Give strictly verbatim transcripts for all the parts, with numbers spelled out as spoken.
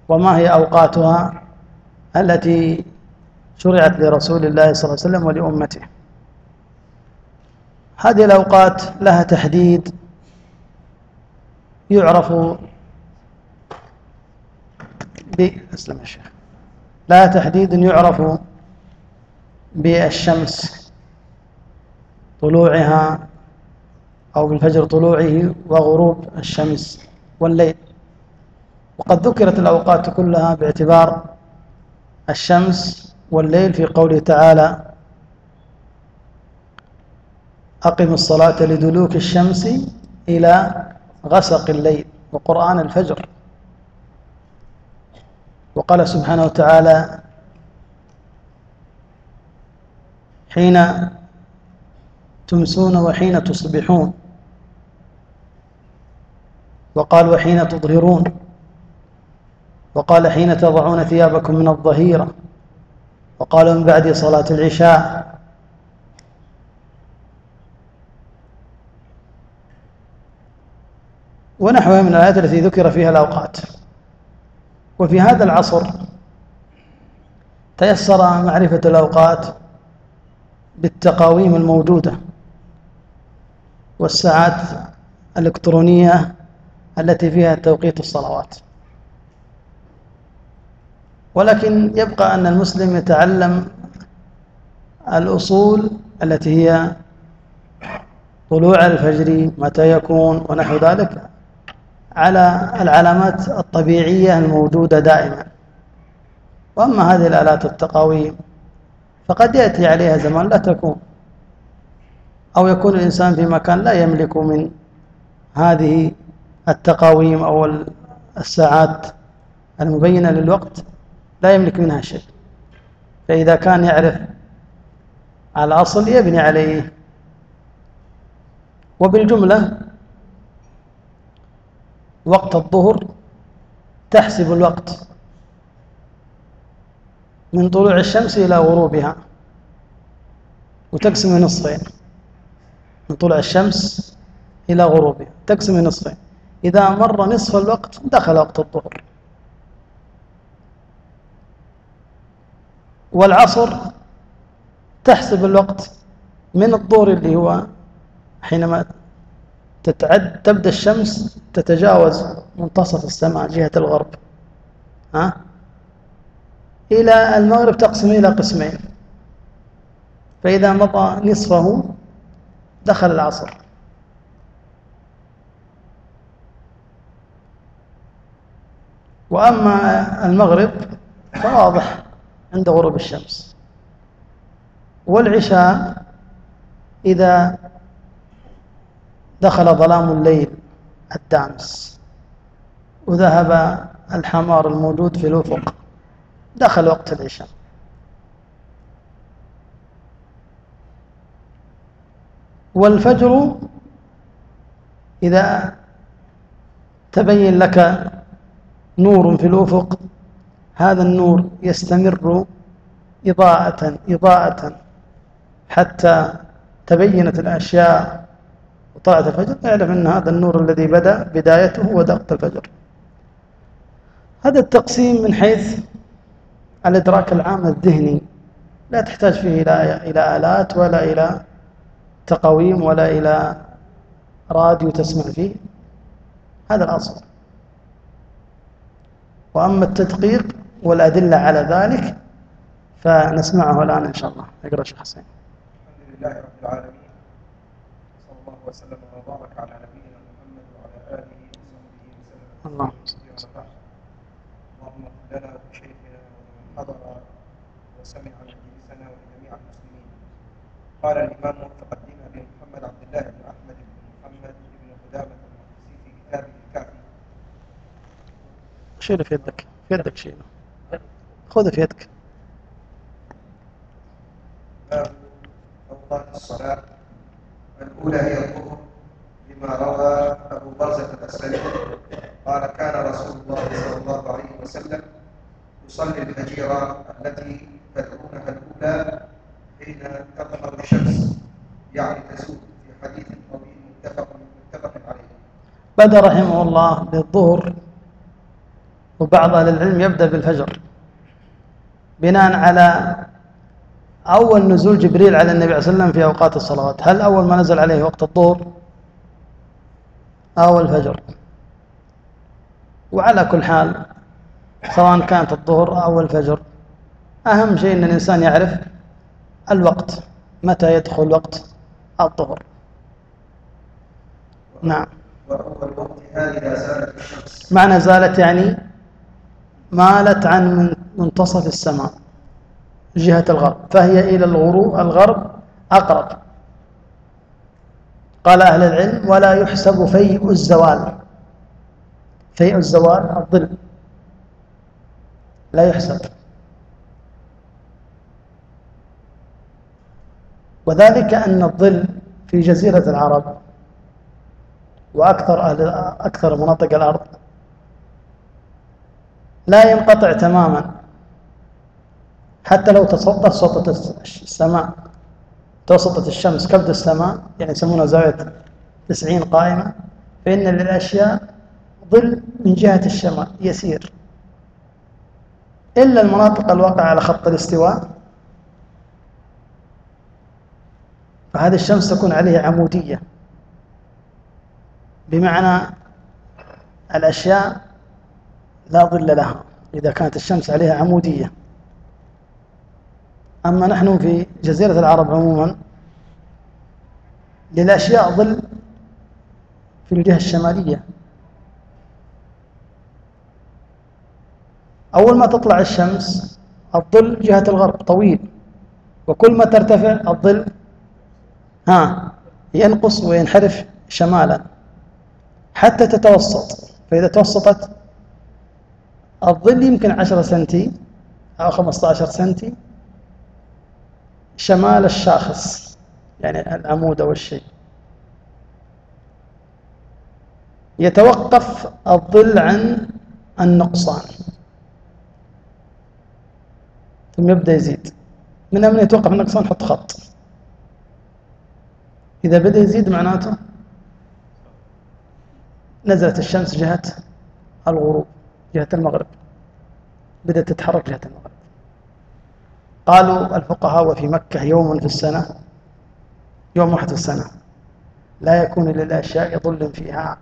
وما هي أوقاتها التي شرعت لرسول الله صلى الله عليه وسلم ولأمته. هذه الأوقات لها تحديد يعرف ب أسلم الشيخ لها تحديد يعرف بالشمس طلوعها أو بالفجر طلوعه وغروب الشمس والليل. وقد ذكرت الأوقات كلها باعتبار الشمس والليل في قوله تعالى: أقم الصلاة لدلوك الشمس إلى غسق الليل وقرآن الفجر. وقال سبحانه وتعالى: حين تمسون وحين تصبحون. وقال: وحين تظهرون. وقال: حين تضعون ثيابكم من الظهيرة. وقال: من بعد صلاة العشاء. ونحوها من الآيات التي ذكر فيها الأوقات. وفي هذا العصر تيسر معرفة الأوقات بالتقاويم الموجودة والساعات الإلكترونية التي فيها توقيت الصلوات. ولكن يبقى أن المسلم يتعلم الأصول التي هي طلوع الفجر متى يكون ونحو ذلك على العلامات الطبيعية الموجودة دائما. وأما هذه الآلات التقاويم فقد يأتي عليها زمان لا تكون، أو يكون الإنسان في مكان لا يملك من هذه التقاويم أو الساعات المبينة للوقت، لا يملك منها شيء. فإذا كان يعرف على الأصل يبني عليه. وبالجملة وقت الظهر تحسب الوقت من طلوع الشمس إلى غروبها وتقسم نصفين، من طلوع الشمس إلى غروبها تقسم نصفين. إذا مر نصف الوقت دخل وقت الظهر. والعصر تحسب الوقت من الظهر اللي هو حينما تتعد تبدأ الشمس تتجاوز منتصف السماء جهة الغرب ها إلى المغرب، تقسم إلى قسمين. فإذا مضى نصفه دخل العصر. وأما المغرب فواضح عند غروب الشمس. والعشاء إذا دخل ظلام الليل الدامس وذهب الحمار الموجود في الأفق دخل وقت العشاء. والفجر إذا تبين لك نور في الأفق، هذا النور يستمر إضاءة إضاءة حتى تبينت الأشياء وطلعت الفجر، اعلم أن هذا النور الذي بدأ بدايته هو وقت الفجر. هذا التقسيم من حيث الإدراك العام الذهني، لا تحتاج فيه إلى إلى آلات ولا إلى تقويم ولا إلى راديو تسمع فيه. هذا الأصل. وأما التدقيق والأدلة على ذلك فنسمعه الآن إن شاء الله. اقرأ شيخ حسين. الحمد لله رب العالمين، صلى الله وسلم وبارك على نبينا محمد وعلى آله وصحبه وسلم. اللهم اللهم اغفر لنا وشيخنا ومن حضر وسمع مجلسنا ولجميع المسلمين. قال الإمام موفق الدين أبي محمد عبد الله بن أحمد بن محمد بن قدامة المقدسي في كتابه الكافي. شيله في يدك، في يدك شيله، خذه في يدك. باب أوقات الصلاة. الأولى هي الظهر، لما روى أبو برزة الأسلمي قال: كان رسول الله صلى الله عليه وسلم يصلي الفجيرة التي تدعونها الأولى حين تظهر الشمس، يعني تزول، في حديث طويل متفق متفق عليه. بدأ رحمه الله بالظهر وبعض أهل العلم يبدأ بالفجر بناء على أول نزول جبريل على النبي عليه الصلاة والسلام في أوقات الصلوات. هل أول ما نزل عليه وقت الظهر أو الفجر؟ وعلى كل حال سواء كانت الظهر أو الفجر، أهم شيء أن الإنسان يعرف الوقت، متى يدخل وقت الظهر. نعم. وأول وقتها إذا زالت الشمس. معنى زالت يعني مالت عن منتصف السماء جهة الغرب، فهي إلى الغروب الغرب أقرب. قال أهل العلم: ولا يحسب فيء الزوال. فيء الزوال الظل لا يحسب، وذلك أن الظل في جزيرة العرب وأكثر أهل أكثر مناطق الأرض لا ينقطع تماما، حتى لو توسطت السماء، توسطت الشمس كبد السماء، يعني يسمونها زاوية تسعين قائمة، فإن للأشياء ظل من جهة الشمال يسير، إلا المناطق الواقعة على خط الاستواء، فهذه الشمس تكون عليها عمودية، بمعنى الأشياء لا ظل لها إذا كانت الشمس عليها عمودية. أما نحن في جزيرة العرب عموما للأشياء ظل في الجهة الشمالية. أول ما تطلع الشمس الظل جهة الغرب طويل، وكل ما ترتفع الظل ها ينقص وينحرف شمالا حتى تتوسط. فإذا توسطت الظل يمكن عشرة سنتي أو خمسة عشر سنتي شمال الشاخص، يعني العمود أو الشيء. يتوقف الظل عن النقصان ثم يبدأ يزيد. من أمن يتوقف النقصان حط خط، إذا بدأ يزيد معناته نزلت الشمس جهة الغروب، جهة المغرب، بدأت تتحرك جهة المغرب. قالوا الفقهاء: وفي مكة يوم في السنة، يوم واحد في السنة لا يكون للأشياء ظل فيها،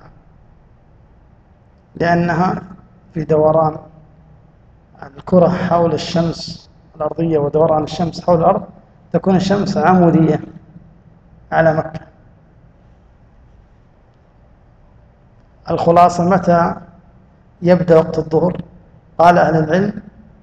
لأنها في دوران الكرة حول الشمس الأرضية ودوران الشمس حول الأرض تكون الشمس عمودية على مكة. الخلاصة: متى يبدأ وقت الظهر؟ قال أهل العلم: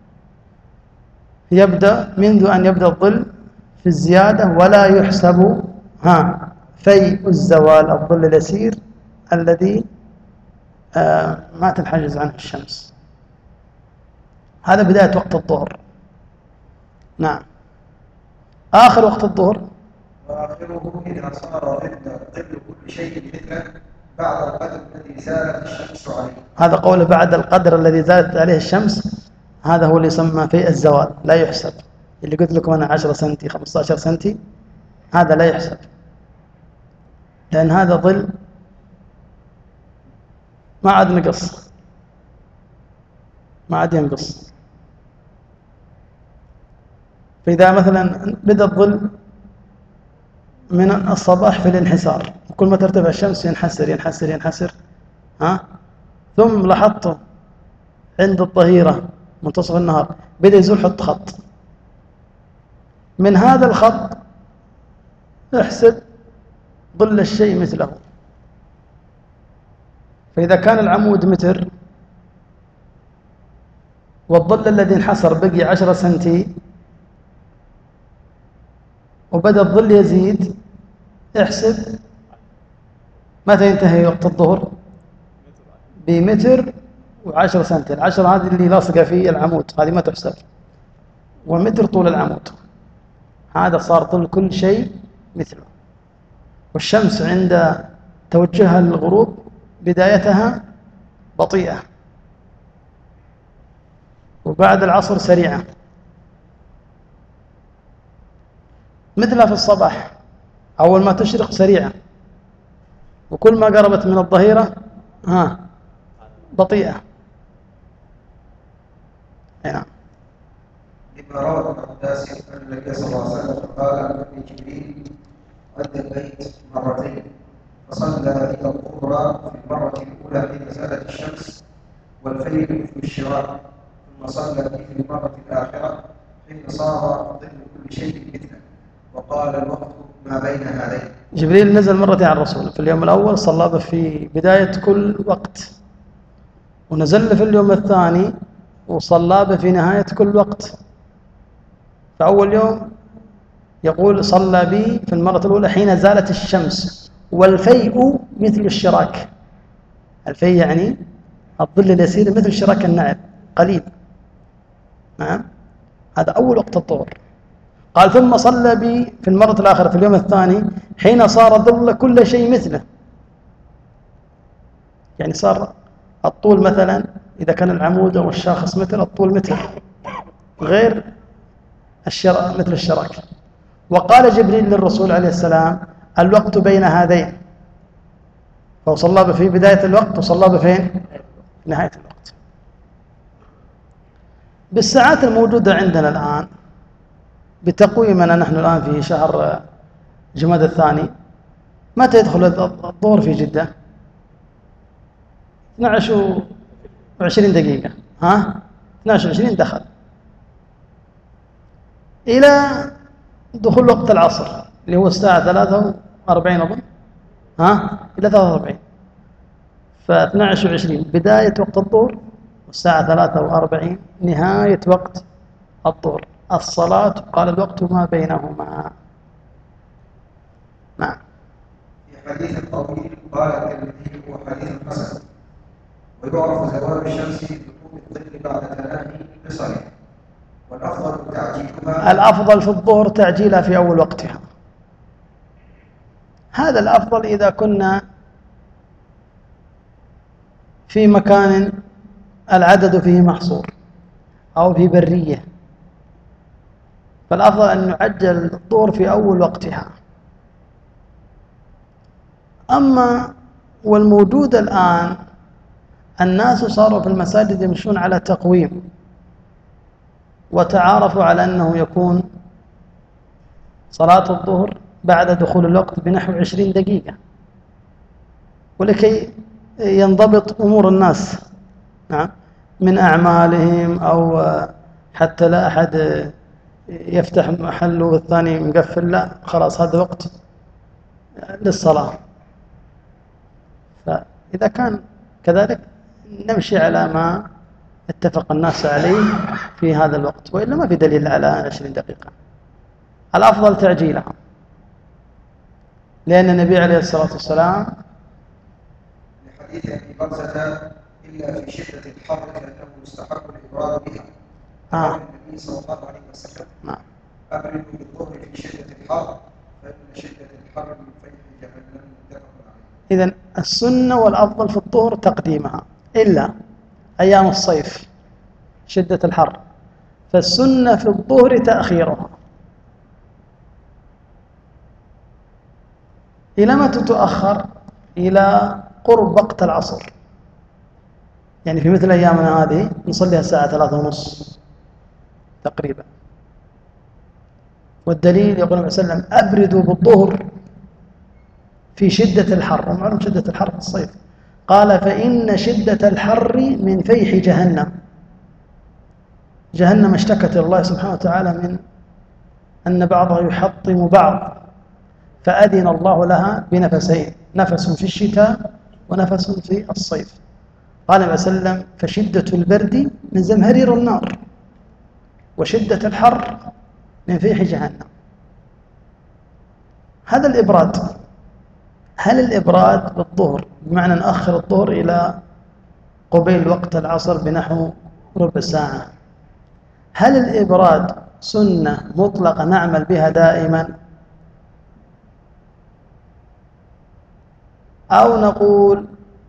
يبدأ منذ أن يبدأ الظل في الزيادة، ولا يحسب ها فيء الزوال الظل اليسير الذي آه ما تنحجز عنه الشمس. هذا بداية وقت الظهر. نعم. آخر وقت الظهر وآخره إذا صار ظل ظل كل شيء مثله بعد القدر الذي زالت الشمس عليه. هذا قوله بعد القدر الذي زالت عليه الشمس، هذا هو اللي يسمى فيء الزوال، لا يحسب. اللي قلت لكم أنا عشرة سنتي خمسة عشر سنتي هذا لا يحسب، لأن هذا ظل ما عاد نقص، ما عاد ينقص. فإذا مثلا بدأ الظل من الصباح في الانحسار، وكل ما ترتفع الشمس ينحسر ينحسر ينحسر ها ثم لاحظته عند الظهيرة منتصف النهار بدأ يزول، حط خط من هذا الخط احسب ظل الشيء مثله. فإذا كان العمود متر والظل الذي انحسر بقي عشرة سنتي وبدأ الظل يزيد، احسب متى ينتهي وقت الظهر؟ بمتر وعشرة سنتي. العشرة هذه اللي لاصقة في العمود، هذه ما تحسب، ومتر طول العمود، هذا صار طول كل شيء مثله. والشمس عند توجهها للغروب بدايتها بطيئة، وبعد العصر سريعة، مثلها في الصباح أول ما تشرق سريعة، وكل ما قربت من الظهيرة ها بطيئة. لما روى ابن عباس أن النبي صلى الله عليه وسلم قال أن جبريل عند البيت مرتين فصلى إلى الظهر في المرة الأولى حين زالت الشمس والفيل في الشراق، ثم صلى به في المرة الآخرة حين صار ظل كل شيء مثله، وقال الوقت ما بين هذين. جبريل نزل مرتين على الرسول، في اليوم الأول صلى به في بداية كل وقت، ونزل في اليوم الثاني وصلى به في نهاية كل وقت. فأول يوم يقول صلى بي في المرة الأولى حين زالت الشمس والفيء مثل الشراك. الفيء يعني الظل اليسير مثل شراك النعل قليل. نعم، هذا أول وقت الظهر. قال ثم صلى بي في المرة الآخرة في اليوم الثاني حين صار ظل كل شيء مثله، يعني صار الطول مثلا إذا كان العمود أو الشاخص متر، الطول متر غير الشراك مثل الشراك. وقال جبريل للرسول عليه السلام الوقت بين هذين، فصلى به في بداية الوقت وصلى به فين؟ نهاية الوقت. بالساعات الموجودة عندنا الآن بتقويمنا نحن الآن في شهر جماد الثاني، متى يدخل الظهر في جدة؟ اثني عشر وعشرين دقيقة، ها؟ اثني عشر وعشرين دخل إلى دخول وقت العصر اللي هو الساعة ثلاثة وأربعين أظن، ها؟ إلى ثلاثة وأربعين، فاثني عشر وعشرين بداية وقت الظهر، والساعة ثلاثة وأربعين نهاية وقت الظهر. الصلاة قال الوقت ما بينهما. نعم. في حديث طويل قال الترمذي هو حديث حسن، ويعرف زوال الشمس بدخول الظل بعد تناهي بصره، والأفضل تعجيلها. الأفضل في الظهر تعجيلها في أول وقتها، هذا الأفضل إذا كنا في مكان العدد فيه محصور أو في برية، فالأفضل أن نعجل الظهر في أول وقتها. أما والموجود الآن الناس صاروا في المساجد يمشون على تقويم، وتعارفوا على أنه يكون صلاة الظهر بعد دخول الوقت بنحو عشرين دقيقة، ولكي ينضبط أمور الناس نعم من أعمالهم، أو حتى لا أحد يفتح محله والثاني مقفل، لا خلاص هذا وقت للصلاة. فإذا كان كذلك نمشي على ما اتفق الناس عليه في هذا الوقت، وإلا ما في دليل على عشرين دقيقة. الأفضل تعجيلها، لأن النبي عليه الصلاة والسلام لحديث أبي برزة إلا في شدة الحر كأنه يستحق الإبراد بها. آه. النبي صلى الله عليه وسلم نعم أبردوا بالظهر في شدة الحر فإن شدة الحر من فيح جهنم متفق عليه. إذن السنة والأفضل في الظهر تقديمها، إلا أيام الصيف شدة الحر، فالسنة في الظهر تأخيرها. إلى متى تؤخر؟ إلى قرب وقت العصر، يعني في مثل أيامنا هذه نصليها الساعة ثلاثة ونص تقريبا. والدليل يقول النبي صلى الله عليه وسلم أبردوا بالظهر في شدة الحر، ومعلوم شدة الحر في الصيف، قال فإن شدة الحر من فيح جهنم. جهنم اشتكت إلى الله سبحانه وتعالى من أن بعضها يحطم بعض، فأذن الله لها بنفسين، نفس في الشتاء ونفس في الصيف. قال النبي صلى الله عليه وسلم فشدة البرد من زمهرير النار، وشدة الحر من فيح جهنم. هذا الإبراد. هل الإبراد بالظهر بمعنى نأخر الظهر إلى قبيل وقت العصر بنحو ربع ساعة، هل الإبراد سنة مطلقة نعمل بها دائما، أو نقول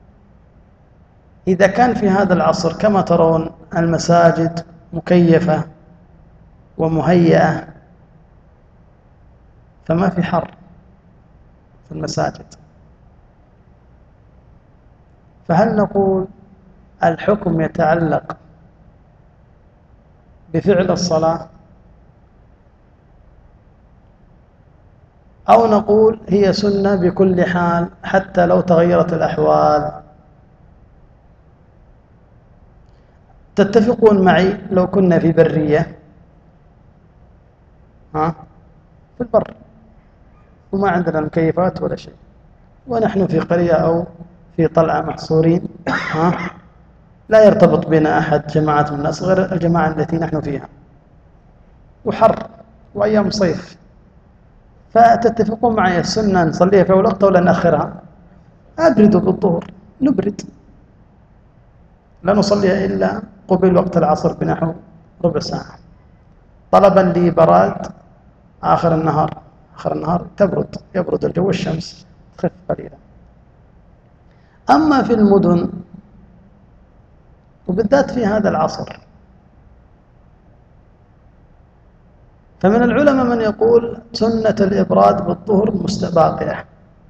إذا كان في هذا العصر كما ترون المساجد مكيفة ومهيئة فما في حر في المساجد، فهل نقول الحكم يتعلق بفعل الصلاة أو نقول هي سنة بكل حال حتى لو تغيرت الأحوال. تتفقون معي لو كنا في برية، ها في البر وما عندنا مكيفات ولا شيء، ونحن في قرية أو في طلعة محصورين، ها لا يرتبط بنا أحد جماعات من الناس غير الجماعة التي نحن فيها، وحر وأيام صيف، فتتفقون معي السنة نصليها في أول وقت ولا نأخرها؟ أبردوا بالظهر، نبرد، لا نصليها إلا قبل وقت العصر بنحو ربع ساعة، طلبا لبراد آخر النهار. آخر النهار تبرد، يبرد الجو، الشمس تخف قليلا. أما في المدن وبالذات في هذا العصر، فمن العلماء من يقول سنة الإبراد بالظهر مستباقية،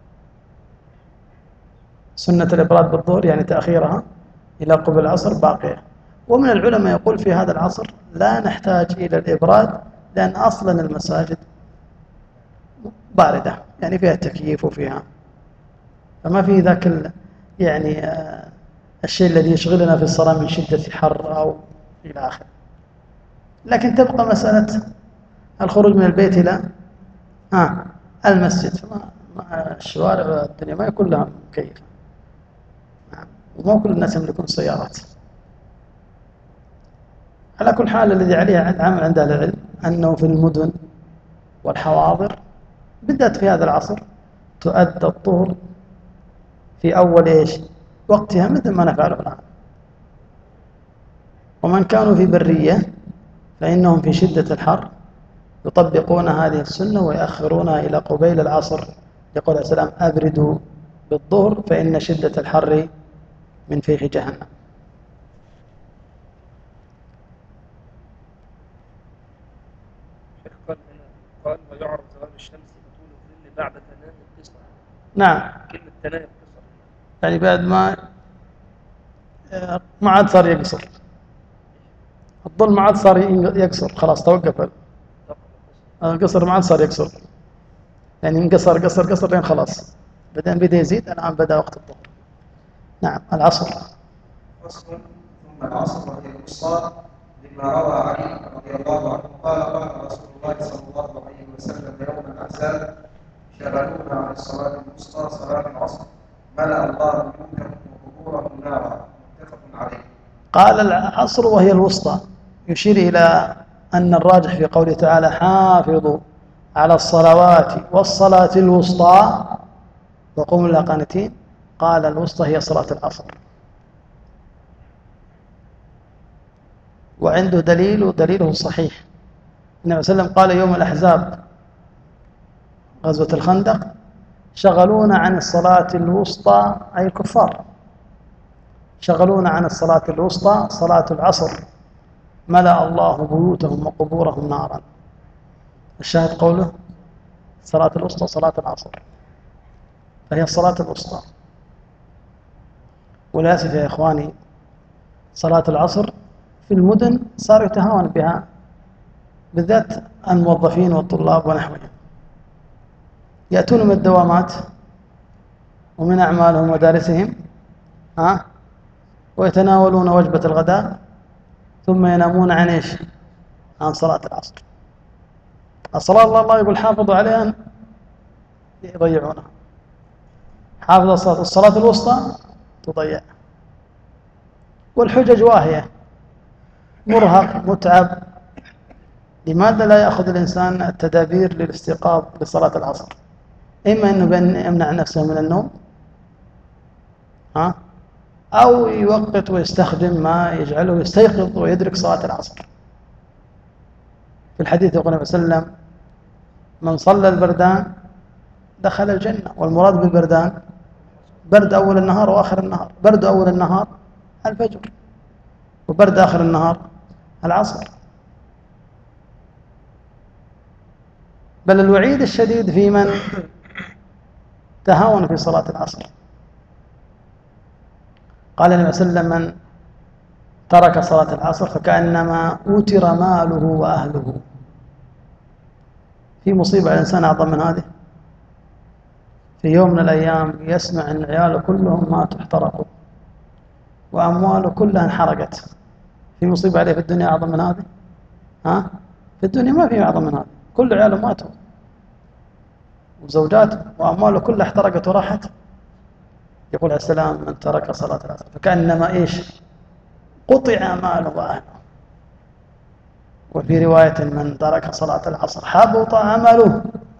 سنة الإبراد بالظهر يعني تأخيرها إلى قبل العصر باقية. ومن العلماء يقول في هذا العصر لا نحتاج إلى الإبراد، لأن أصلا المساجد باردة، يعني فيها تكييف وفيها، فما في ذاك يعني آه الشيء الذي يشغلنا في الصلاة من شدة حر أو إلى آخره. لكن تبقى مسألة الخروج من البيت إلى آه المسجد، الشوارع والدنيا ما يكون لها مكيفة، وما كل الناس يملكون سيارات. على كل حال الذي عليه العمل عند أهل العلم أنه في المدن والحواضر بالذات في هذا العصر تؤدى الظهر في أول إيش وقتها مثل ما نفعله الآن. ومن كانوا في برية فإنهم في شدة الحر يطبقون هذه السنة ويأخرونها إلى قبيل العصر، يقول عليه السلام أبردوا بالظهر فإن شدة الحر من فيح جهنم. قال قال ويعرض زوال الشمس بطول الظل بعد تنام القصر. نعم، كلمة تنام القصر يعني بعد ما ما عاد صار يقصر الظل، ما عاد صار يقصر، خلاص توقف القصر، ما عاد صار يقصر، يعني انقصر قصر قصر لين خلاص بعدين بدأ يزيد. الآن بدأ وقت الظهر. نعم العصر. فصل. ثم العصر وهي الوسطى، لما روى علي رضي الله عنه قال قال رسول الله صلى الله عليه وسلم يوم الأحزاب شغلونا عن الصلاة الوسطى صلاة العصر ملأ الله بيوتهم وقبورهم نارا، متفق عليه. قال العصر وهي الوسطى، يشير إلى أن الراجح في قوله تعالى حافظوا على الصلوات والصلاة الوسطى وقوموا لها قانتين، قال الوسطى هي صلاة العصر. وعنده دليل ودليله صحيح. النبي صلى الله عليه وسلم قال يوم الأحزاب غزوة الخندق شغلونا عن الصلاة الوسطى، أي الكفار شغلونا عن الصلاة الوسطى صلاة العصر ملأ الله بيوتهم وقبورهم نارا. الشاهد قوله صلاة الوسطى صلاة العصر، فهي الصلاة الوسطى. وللأسف يا إخواني صلاة العصر في المدن صار يتهاون بها، بالذات الموظفين والطلاب ونحوهم، يأتون من الدوامات ومن أعمالهم ودارسهم ها ويتناولون وجبة الغداء ثم ينامون عن إيش؟ عن صلاة العصر. الصلاة الله الله يقول حافظوا عليها يضيعونها، حافظ الصلاة الصلاة الوسطى تضيع. والحجج واهية، مرهق متعب، لماذا لا يأخذ الإنسان التدابير للاستيقاظ لصلاة العصر؟ إما أنه يمنع نفسه من النوم ها أو يوقت ويستخدم ما يجعله يستيقظ ويدرك صلاة العصر. في الحديث يقول النبي صلى الله عليه وسلم من صلى البردان دخل الجنة. والمراد بالبردان برد أول النهار وآخر النهار. برد أول النهار الفجر، وبرد آخر النهار العصر. بل الوعيد الشديد في من تهاون في صلاة العصر. قال النبي صلى الله عليه وسلم من ترك صلاة العصر فكأنما أوتر ماله وأهله. في مصيبة على الإنسان أعظم من هذه؟ في يوم من الأيام يسمع أن عياله كلهم ماتوا احترقوا وأمواله كلها انحرقت، في مصيبة عليه في الدنيا أعظم من هذه؟ ها؟ في الدنيا ما في أعظم من هذه، كل عياله ماتوا وزوجاته وأمواله كلها احترقت وراحت. يقول عليه السلام: من ترك صلاة العصر فكأنما إيش؟ قطع ماله وأهله. وفي رواية: من ترك صلاة العصر حبط عمله.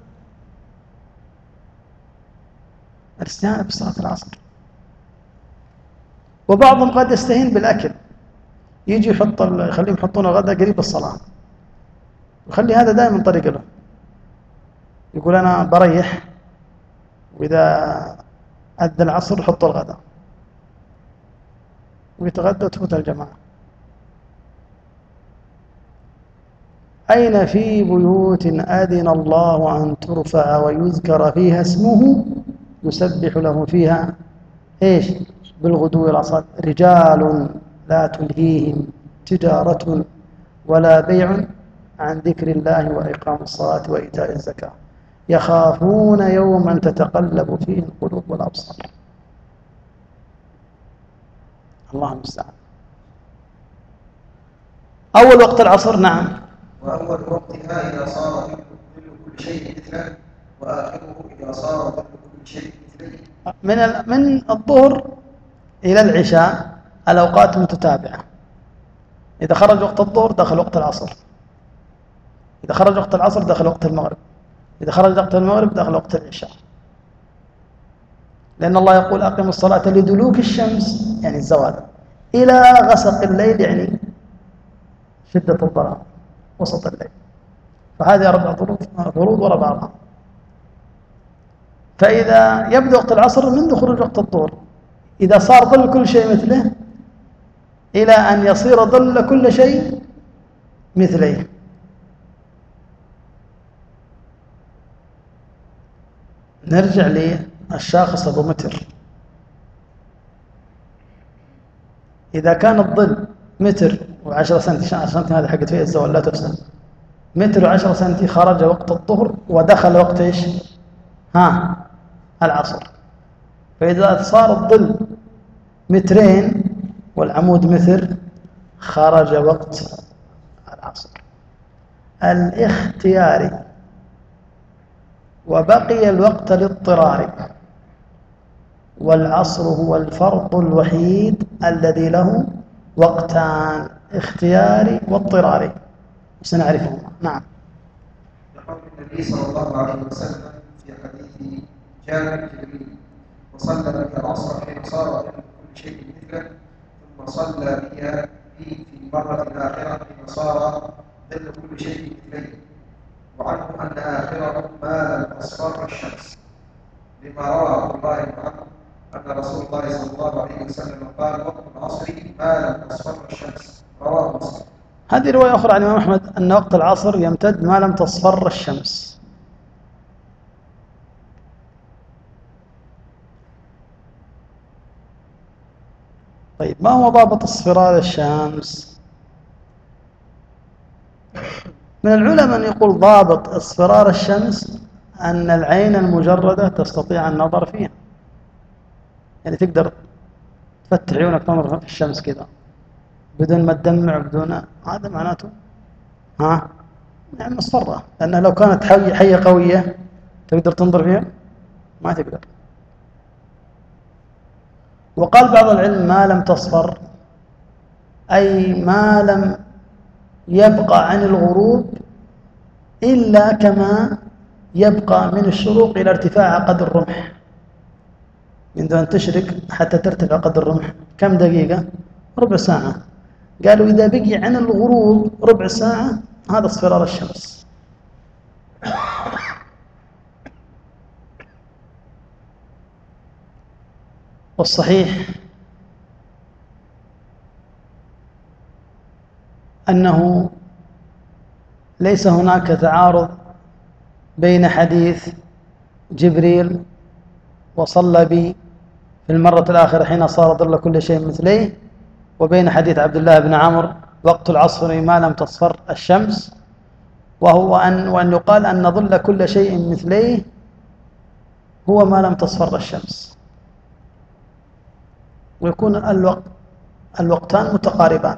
الاستهانة بصلاة العصر. وبعضهم قد يستهين بالأكل، يجي يحط يخليهم يحطون الغداء قريب الصلاة، ويخلي هذا دائما طريق له. يقول أنا بريح وإذا أدى العصر يحط الغداء ويتغدى وتفوت الجماعة. أين في بيوت أذن الله أن ترفع ويذكر فيها اسمه يسبح له فيها إيش؟ بالغدو والعصال رجال لا تلهيهم تجارة ولا بيع عن ذكر الله وإقام الصلاة وإيتاء الزكاة يخافون يوما تتقلب فيه القلوب والأبصار. الله المستعان. أول وقت العصر. نعم. وأول وقتها إذا صار ظل كل شيء مثله، وآخره إذا صار ظل كل شيء مثله. من من الظهر إلى العشاء الأوقات متتابعة. إذا خرج وقت الظهر دخل وقت العصر، إذا خرج وقت العصر دخل وقت المغرب، إذا خرج وقت المغرب دخل وقت العشاء. لأن الله يقول: أقم الصلاة لدلوك الشمس يعني الزوال إلى غسق الليل يعني شدة الظلام وسط الليل. فهذه أربع فروض وراء بعضها. فإذا يبدأ وقت العصر منذ خروج وقت الظهر، إذا صار ظل كل شيء مثله إلى أن يصير ظل كل شيء مثليه. نرجع للشاخص أبو متر. إذا كان الظل متر وعشرة سنتي، عشرة سنتي هذه حقت فيها الزوال لا تحسن، متر وعشرة سنتي خرج وقت الظهر ودخل وقت إيش؟ ها العصر. فإذا صار الظل مترين والعمود متر خرج وقت العصر الاختياري، وبقي الوقت الاضطراري. والعصر هو الفرض الوحيد الذي له وقتان، اختياري واضطراري، وسنعرفهما. نعم. يقول النبي صلى الله عليه وسلم في حديث جابر الجليل: وصلى بي العصر حين صار كل شيء مثله، ثم صلى بي في المرة الآخرة حين صار ظل كل شيء مثله، وعنه أن آخره ما لم تصفر الشمس، لما روى عبد الله بن عمرو أن رسول الله صلى الله عليه وسلم قال: وقت العصر ما لم تصفر الشمس، رواه مسلم. هذه رواية أخرى عن الإمام أحمد أن وقت العصر يمتد ما لم تصفر الشمس. طيب، ما هو ضابط اصفرار الشمس؟ من العلماء من يقول ضابط اصفرار الشمس أن العين المجردة تستطيع النظر فيها، يعني تقدر تفتح عيونك تنظر في الشمس كذا بدون ما تدمع بدون، هذا معناته ها يعني مصفرة. لأنها لو كانت حية, حية قوية تقدر تنظر فيها؟ ما تقدر. وقال بعض العلم: ما لم تصفر أي ما لم يبقى عن الغروب إلا كما يبقى من الشروق إلى ارتفاع قدر الرمح. منذ أن تشرق حتى ترتفع قدر الرمح كم دقيقة؟ ربع ساعة. قالوا إذا بقي عن الغروب ربع ساعة هذا اصفرار الشمس. والصحيح أنه ليس هناك تعارض بين حديث جبريل وصلى بي في المرة الآخرة حين صار ظل كل شيء مثليه، وبين حديث عبد الله بن عمرو وقت العصر ما لم تصفر الشمس، وهو أن وأن يقال أن ظل كل شيء مثليه هو ما لم تصفر الشمس، ويكون الوقت الوقتان متقاربان.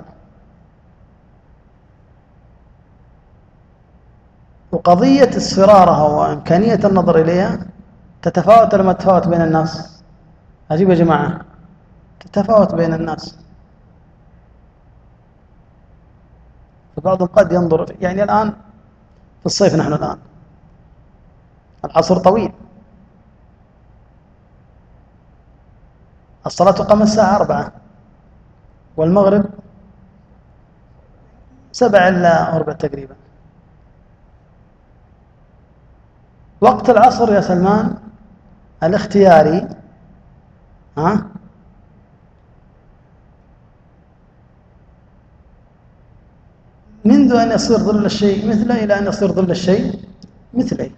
وقضية اصفرارها وإمكانية النظر إليها تتفاوت لما تتفاوت بين الناس. عجيب يا جماعة، تتفاوت بين الناس. فبعضهم قد ينظر، يعني الآن في الصيف نحن الآن العصر طويل، الصلاة تقام الساعة أربعة والمغرب سبع إلا أربع تقريبا. وقت العصر يا سلمان الاختياري ها منذ أن يصير ظل الشيء مثله إلى أن يصير ظل الشيء مثله.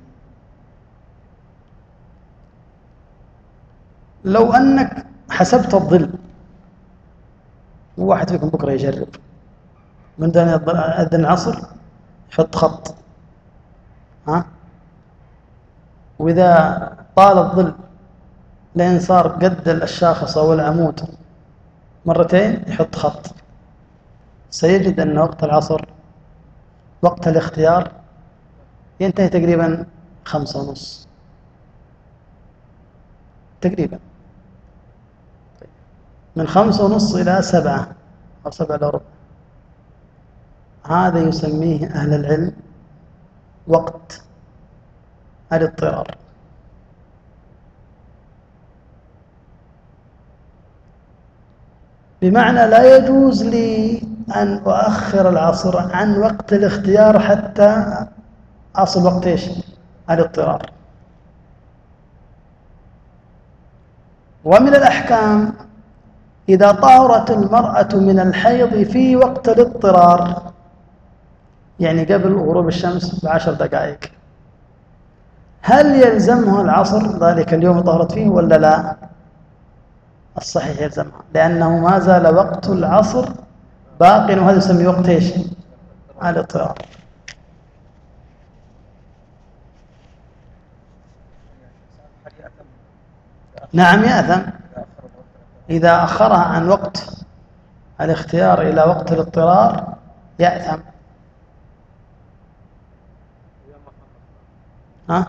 لو أنك حسبت الظل، وواحد فيكم بكرة يجرب، من أن يأذن العصر يحط خط ها، وإذا طال الظل لين صار قد الشاخصة والعمود مرتين يحط خط، سيجد أن وقت العصر وقت الاختيار ينتهي تقريبا خمسة ونص تقريبا، من خمسة ونص إلى سبعة أو سبعة إلى ربع. هذا يسميه أهل العلم وقت الاضطرار. بمعنى لا يجوز لي أن أؤخر العصر عن وقت الاختيار حتى أصل وقت إيش؟ الاضطرار. ومن الأحكام إذا طهرت المرأة من الحيض في وقت الاضطرار، يعني قبل غروب الشمس بعشر دقائق، هل يلزمها العصر ذلك اليوم طهرت فيه ولا لا؟ الصحيح يلزمها، لأنه ما زال وقت العصر باق، وهذا يسمى وقت إيش؟ الاضطرار. نعم يأثم إذا أخرها عن وقت الاختيار إلى وقت الاضطرار، يأثم. ها؟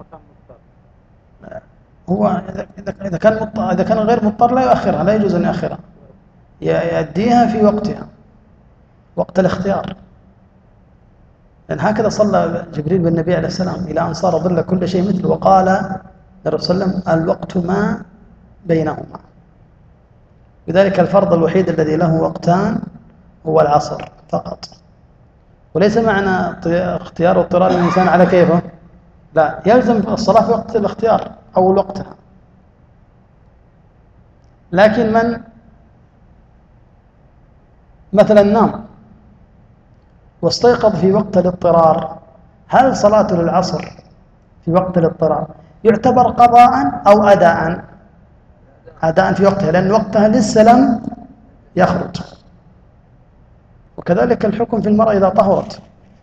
هو إذا إذا كان مضطر، إذا كان غير مضطر لا يؤخرها، لا يجوز أن يؤخرها، يؤديها في وقتها وقت الاختيار. لأن هكذا صلى جبريل بالنبي عليه السلام إلى أن صار ظل كل شيء مثله، وقال الرسول صلى الله عليه وسلم الوقت ما بينهما. لذلك الفرض الوحيد الذي له وقتان هو العصر فقط، وليس معنى اختيار واضطرار الإنسان على كيفه، لا، يلزم الصلاة في وقت الاختيار أول وقتها. لكن من مثلا نام واستيقظ في وقت الاضطرار، هل صلاته للعصر في وقت الاضطرار يعتبر قضاء أو أداء؟ أداء في وقتها، لأن وقتها لسه لم يخرج. وكذلك الحكم في المرأة إذا طهرت.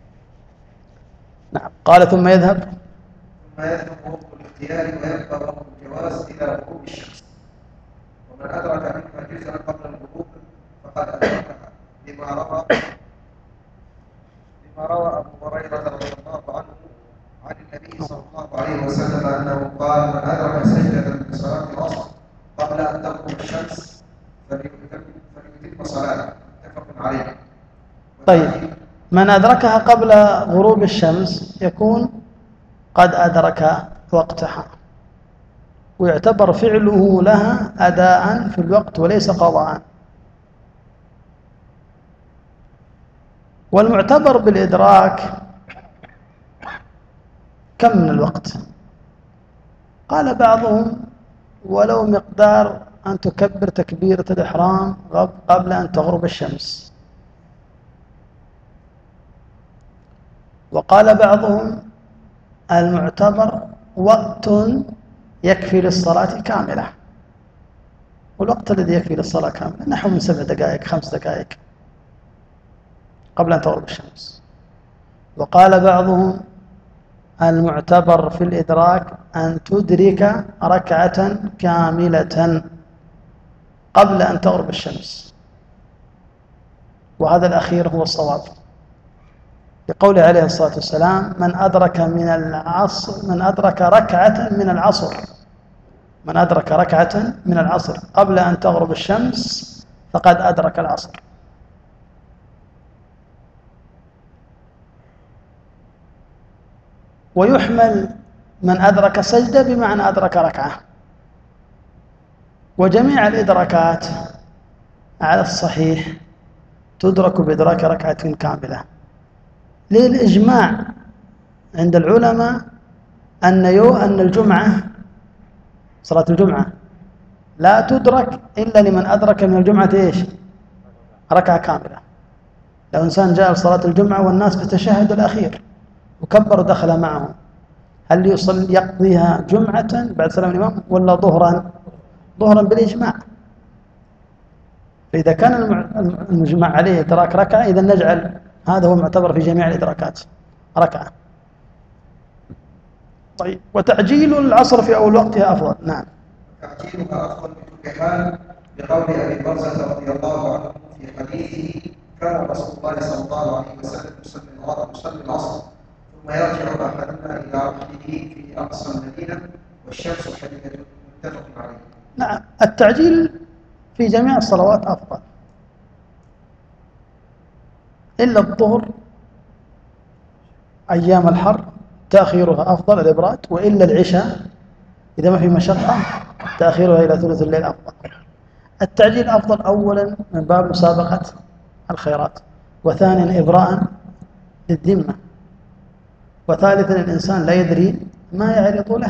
نعم. قال ثم يذهب ثم يذهب وقت الاختيار ويبقى وقت الجواز إلى غروب الشمس. ومن أدرك منها جزءا قبل الغروب فقد أدركها، لما روى لما روى أبو هريرة رضي الله عنه عن النبي صلى الله عليه وسلم أنه قال: من أدرك سجدة من صلاة العصر قبل أن تغرب الشمس فليتم صلاته. متفق عليه. طيب، من أدركها قبل غروب الشمس يكون قد أدرك وقتها، ويعتبر فعله لها أداء في الوقت وليس قضاء. والمعتبر بالإدراك كم من الوقت؟ قال بعضهم ولو مقدار أن تكبر تكبيرة الإحرام قبل أن تغرب الشمس. وقال بعضهم المعتبر وقت يكفي للصلاة كاملة، والوقت الذي يكفي للصلاة كاملة نحو من سبع دقائق خمس دقائق قبل أن تغرب الشمس. وقال بعضهم المعتبر في الإدراك أن تدرك ركعة كاملة قبل أن تغرب الشمس، وهذا الأخير هو الصواب، لقوله عليه الصلاة والسلام: من أدرك من العصر من أدرك ركعة من العصر من أدرك ركعة من العصر قبل أن تغرب الشمس فقد أدرك العصر. ويحمل من أدرك سجدة بمعنى أدرك ركعة. وجميع الإدراكات على الصحيح تدرك بإدراك ركعة كاملة، للإجماع عند العلماء أن يو أن الجمعة صلاة الجمعة لا تدرك إلا لمن أدرك من الجمعة إيش؟ ركعة كاملة. لو إنسان جاء لصلاة الجمعة والناس في التشهد الأخير وكبر ودخل معهم، هل يصل يقضيها جمعة بعد سلام الإمام ولا ظهرا؟ ظهرا بالإجماع. فإذا كان المجمع عليه إدراك ركعة، إذا نجعل هذا هو المعتبر في جميع الإدراكات ركعة. طيب، وتعجيل العصر في أول وقتها أفضل. نعم، تعجيلها أفضل بكل حال، بقول أبي برزة رضي الله عنه في حديثه: كان رسول الله صلى الله عليه وسلم يصلي العصر ثم يرجع أحدنا إلى رحله في أقصى المدينة والشمس حديدة، متفق عليه. نعم، التعجيل في جميع الصلوات أفضل إلا الظهر أيام الحر تأخيرها أفضل الإبراد، وإلا العشاء إذا ما في مشقة تأخيرها إلى ثلث الليل أفضل. التعجيل أفضل أولا من باب مسابقة الخيرات، وثانيا إبراء للذمة، وثالثا الإنسان لا يدري ما يعرض له،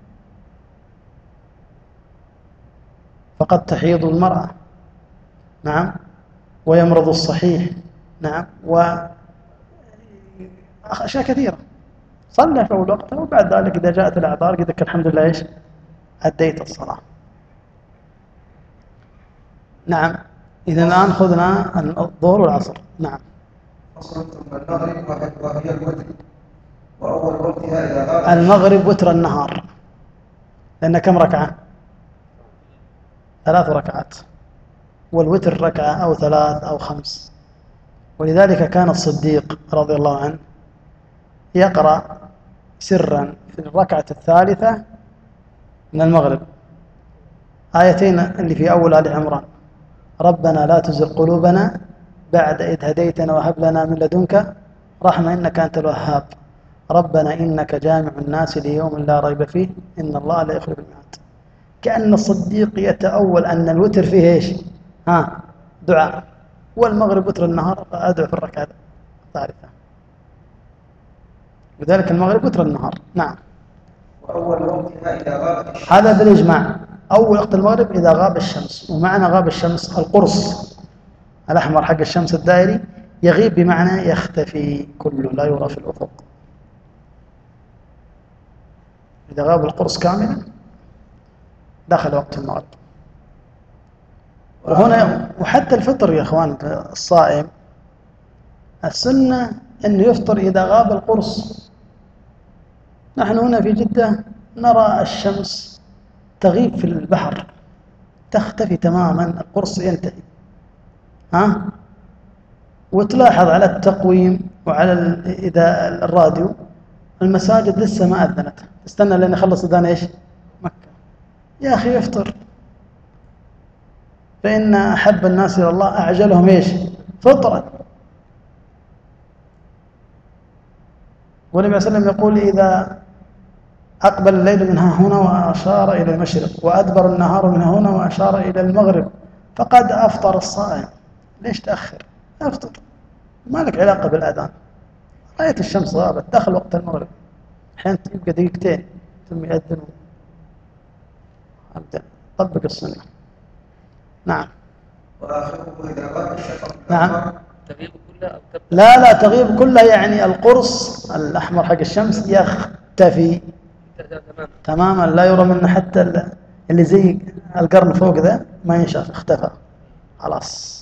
فقد تحيض المرأة، نعم، ويمرض الصحيح، نعم، وأشياء كثيرة. صلى في أول وقت، وبعد ذلك إذا جاءت الأعذار قد لك الحمد لله إيش أديت الصلاة. نعم، إذا الآن خذنا الظهر والعصر. نعم. فصل ثم المغرب وهي الوتر، وأول وقتها إذا غاب المغرب وتر النهار، لأن كم ركعة؟ ثلاث ركعات، والوتر ركعة أو ثلاث أو خمس. ولذلك كان الصديق رضي الله عنه يقرأ سرا في الركعة الثالثة من المغرب آيتين اللي في أول آل عمران: ربنا لا تزغ قلوبنا بعد إذ هديتنا وهب لنا من لدنك رحمة إنك أنت الوهاب، ربنا إنك جامع الناس ليوم لا ريب فيه إن الله لا يخلف الميعاد. كأن الصديق يتأول أن الوتر فيه إيش؟ ها، دعاء، والمغرب وتر النهار أدعو في الركعة الثالثة، لذلك المغرب وتر النهار. نعم. وأول وقتها إذا غاب الشمس، هذا بالإجماع. أول وقت المغرب إذا غاب الشمس، ومعنى غاب الشمس القرص الأحمر حق الشمس الدائري يغيب بمعنى يختفي كله، لا يرى في الأفق. إذا غاب القرص كاملا دخل وقت المغرب. وهنا وحتى الفطر يا أخوان الصائم السنة أنه يفطر إذا غاب القرص. نحن هنا في جدة نرى الشمس تغيب في البحر، تختفي تماما، القرص ينتهي، ها؟ وتلاحظ على التقويم وعلى إذا الراديو المساجد لسه ما أذنت، استنى لين يخلص أذان إيش؟ مكة. يا أخي يفطر، فإن أحب الناس إلى الله أعجلهم إيش؟ فطرا. والنبي صلى الله عليه وسلم يقول: إذا أقبل الليل من هنا وأشار إلى المشرق، وأدبر النهار من هنا وأشار إلى المغرب، فقد أفطر الصائم. ليش تأخر؟ أفطر، ما لك علاقة بالأذان. رأيت الشمس غابت، دخل وقت المغرب، حين تبقى دقيقتين ثم يأذن، أبدأ طبق السنة. نعم. وآخره إذا غاب الشفق. نعم. تغيب كلها أو تبقى؟ لا لا، تغيب كلها، يعني القرص الأحمر حق الشمس يختفي تماما تماما، لا يرى منه حتى اللي زي القرن فوق ذا ما ينشاف، اختفى خلاص.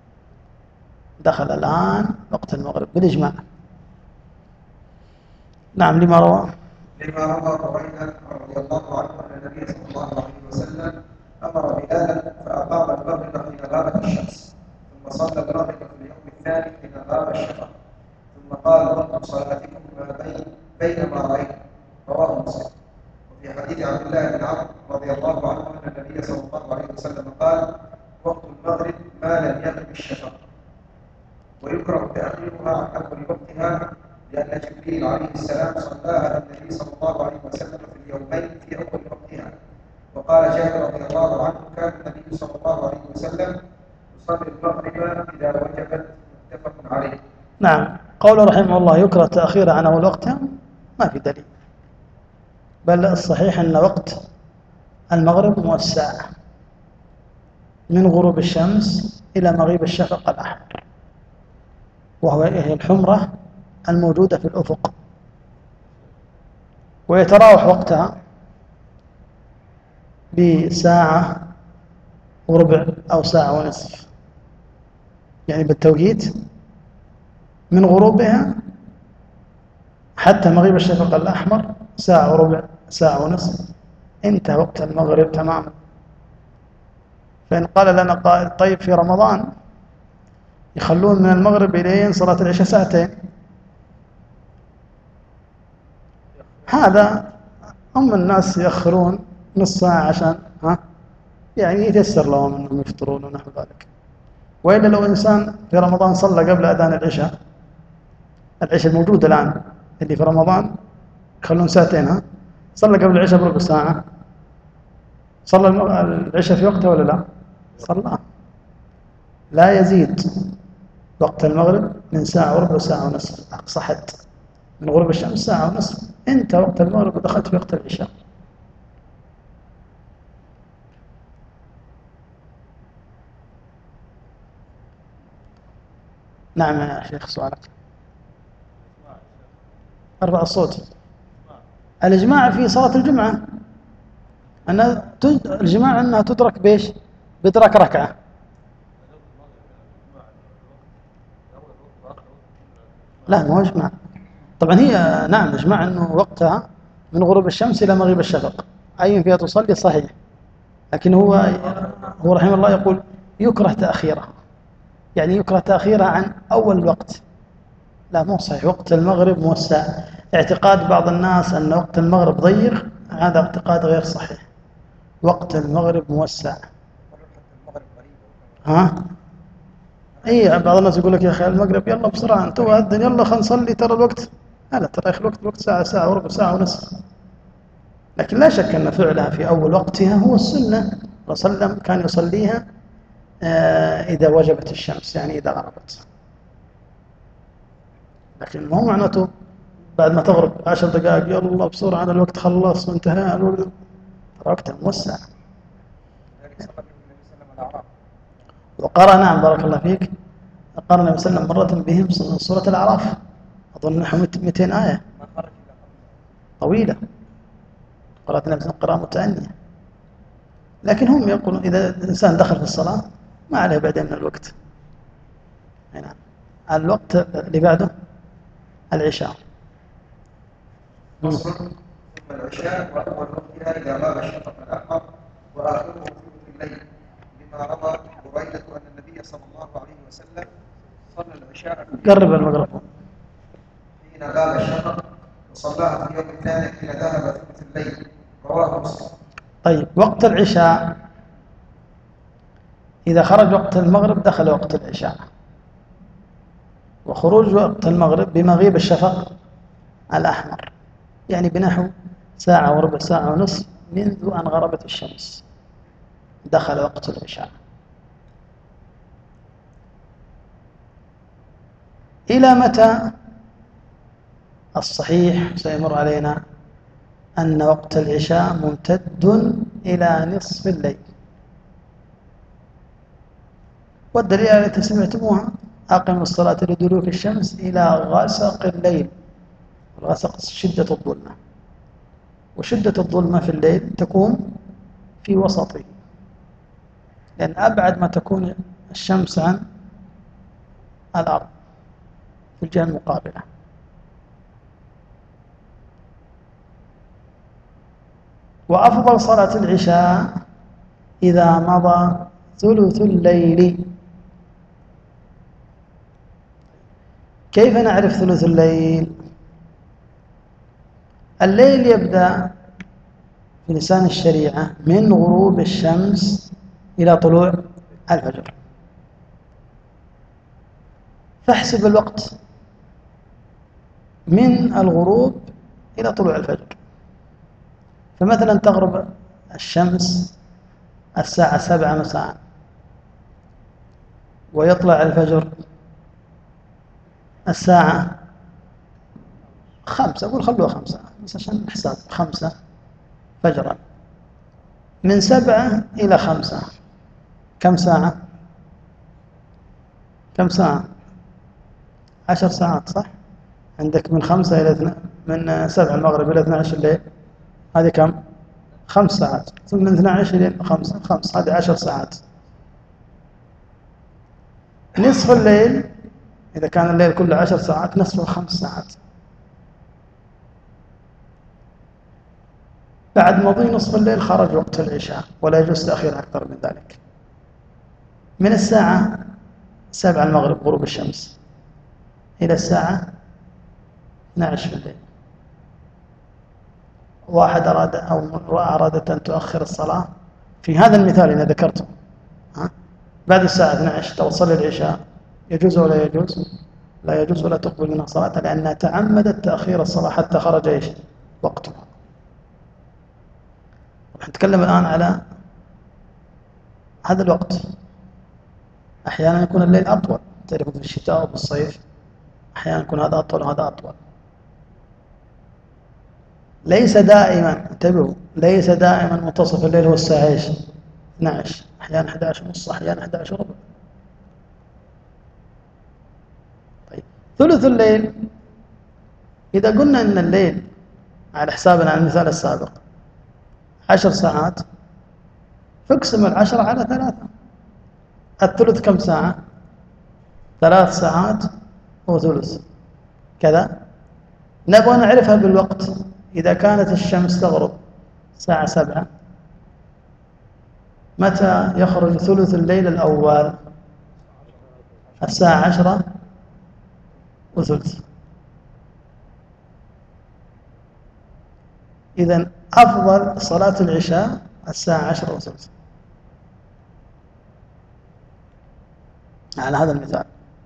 دخل الآن وقت المغرب بالإجماع. نعم لما روى لما روى بريدة رضي الله عنه أن النبي صلى الله عليه وسلم أمر بلالا فأقام المغرب حين غابت الشمس، ثم صلى المغرب في اليوم الثاني حين غاب الشفق، ثم قال وقت صلاتكم ما بين بين ما رأيت. رواه مسلم. وفي حديث عبد الله بن عمرو رضي الله عنه أن النبي صلى الله عليه وسلم قال وقت المغرب ما لم يغب الشفق. ويكره تأخيرها عن أول وقتها لأن جبريل عليه السلام صلاها على النبي صلى الله عليه وسلم في اليومين في أول وقتها. وقال جابر رضي الله عنه كان النبي صلى الله عليه وسلم يصلي المغرب إذا وجبت، متفق عليه. نعم. قوله رحمه الله يكره تأخيرها عن أول وقتها ما في دليل، بل الصحيح أن وقت المغرب موسع من غروب الشمس إلى مغيب الشفق الأحمر، وهو الحمرة الموجودة في الأفق، ويتراوح وقتها بساعة وربع أو ساعة ونصف، يعني بالتوقيت من غروبها حتى مغيب الشفق الأحمر ساعة وربع ساعة ونصف، انتهى وقت المغرب تماما. فإن قال لنا قائل طيب في رمضان يخلون من المغرب إلى صلاة العشاء ساعتين، هذا هم الناس يأخرون نص ساعة عشان ها يعني يتيسر لهم أنهم يفطرون ونحو ذلك. وإلا لو إنسان في رمضان صلى قبل أذان العشاء، العشاء الموجود الآن اللي في رمضان يخلون ساعتين، ها صلى قبل العشاء بربع ساعة، صلى العشاء في وقته ولا لا؟ صلى. لا يزيد وقت المغرب من ساعة وربع ساعة ونصف أقصى حد، من غروب الشمس ساعة ونصف، انت وقت المغرب ودخلت في وقت العشاء. نعم يا شيخ سؤالك. ارفع الصوت. الإجماع في صلاة الجمعة أن الجماعة أنها تدرك بإيش؟ بإدراك ركعة. لا ما هو إجماع طبعا، هي نعم إجماع أنه وقتها من غروب الشمس إلى مغيب الشفق، أي فيها تصلي صحيح، لكن هو هو رحمه الله يقول يكره تأخيرها، يعني يكره تأخيرها عن أول الوقت. لا مو صحيح، وقت المغرب موسع. اعتقاد بعض الناس أن وقت المغرب ضيق، هذا اعتقاد غير صحيح، وقت المغرب موسع. ها؟ اي بعض الناس يقول لك يا اخي المغرب يلا بسرعه انت وأذن يلا خلينا نصلي ترى الوقت، لا ترى يا اخي الوقت الوقت ساعه ساعه وربع ساعه ونصف. لكن لا شك ان فعلها في اول وقتها هو السنه، الرسول صلى الله عليه وسلم كان يصليها اذا وجبت الشمس، يعني اذا غربت. لكن ما هو معناته بعد ما تغرب عشر دقائق يلا بسرعه أنا الوقت خلص وانتهى الوقت، ترى وقتها موسع. وقرأ نعم بارك الله فيك، قرأ النبي صلى الله عليه وسلم مرة بهم سورة الأعراف، أظن نحو مئتين آية طويلة، قرأت النبي صلى الله عليه وسلم قراءة متأنية. لكن هم يقولون إذا الإنسان دخل في الصلاة ما عليه بعدين من الوقت. هنا الوقت اللي بعده العشاء. ثم العشاء وأول وقتها إذا غاب الشفق الأحمر وآخره ثلث الليل، لما روى بريدة أن النبي صلى الله عليه وسلم صلى العشاء قرب الميكروفون. حين غاب الشفق وصلاها في اليوم الثاني حين ذهب ثلث الليل. رواه مسلم. طيب وقت العشاء إذا خرج وقت المغرب دخل وقت العشاء، وخروج وقت المغرب بمغيب الشفق الأحمر، يعني بنحو ساعة وربع ساعة ونصف منذ أن غربت الشمس دخل وقت العشاء. إلى متى؟ الصحيح سيمر علينا أن وقت العشاء ممتد إلى نصف الليل، والدليل التي سمعتموها أقم الصلاة لدلوك الشمس إلى غسق الليل. الغسق شدة الظلمة، وشدة الظلمة في الليل تكون في وسطه، لأن أبعد ما تكون الشمس عن الأرض في الجهة المقابلة. وأفضل صلاة العشاء إذا مضى ثلث الليل. كيف نعرف ثلث الليل؟ الليل يبدأ في لسان الشريعة من غروب الشمس إلى طلوع الفجر، فاحسب الوقت من الغروب إلى طلوع الفجر. فمثلا تغرب الشمس الساعة سبعة مساء ويطلع الفجر الساعة خمسة، أقول خلوها خمسة بس عشان الحساب، خمسة فجرا. من سبعة إلى خمسة كم ساعة؟ كم ساعة؟ عشر ساعات صح؟ عندك من خمسة إلى اثنى، من سبعة المغرب إلى اثنى عشر الليل، هذه كم؟ خمس ساعات. ثم من اثنى عشر إلى خمسة، خمس، هذه عشر ساعات. نصف الليل إذا كان الليل كله عشر ساعات نصفه خمس ساعات. بعد مضي نصف الليل خرج وقت العشاء ولا يجوز تأخير أكثر من ذلك. من الساعة سبعة المغرب غروب الشمس إلى الساعة اثنى عشر في الليل، واحد أراد أو امرأة أرادت أن تؤخر الصلاة في هذا المثال اللي ذكرته، ها؟ بعد الساعة اثنى عشر توصل العشاء، يجوز ولا يجوز؟ لا يجوز ولا تقبل منها صلاة، لأنها تعمدت تأخير الصلاة حتى خرج إيش؟ وقتها. نتكلم الآن على هذا الوقت. أحيانا يكون الليل أطول، تعرف في الشتاء أو بالصيف أحيانا يكون هذا أطول وهذا أطول. ليس دائما، انتبهوا، ليس دائما منتصف الليل هو الساعة ايش؟ اثنى عشر، أحيانا أحد عشر ونص، أحيانا أحد عشر وربع. طيب ثلث الليل، إذا قلنا أن الليل على حسابنا على المثال السابق عشر ساعات، فاقسم العشرة على ثلاثة، الثلث كم ساعة؟ ثلاث ساعات وثلث كذا. نبغى نعرفها بالوقت. إذا كانت الشمس تغرب الساعة سبعة، متى يخرج ثلث الليل الأول؟ الساعة عشرة وثلث. إذن أفضل صلاة العشاء الساعة عشرة وثلث على هذا المثال.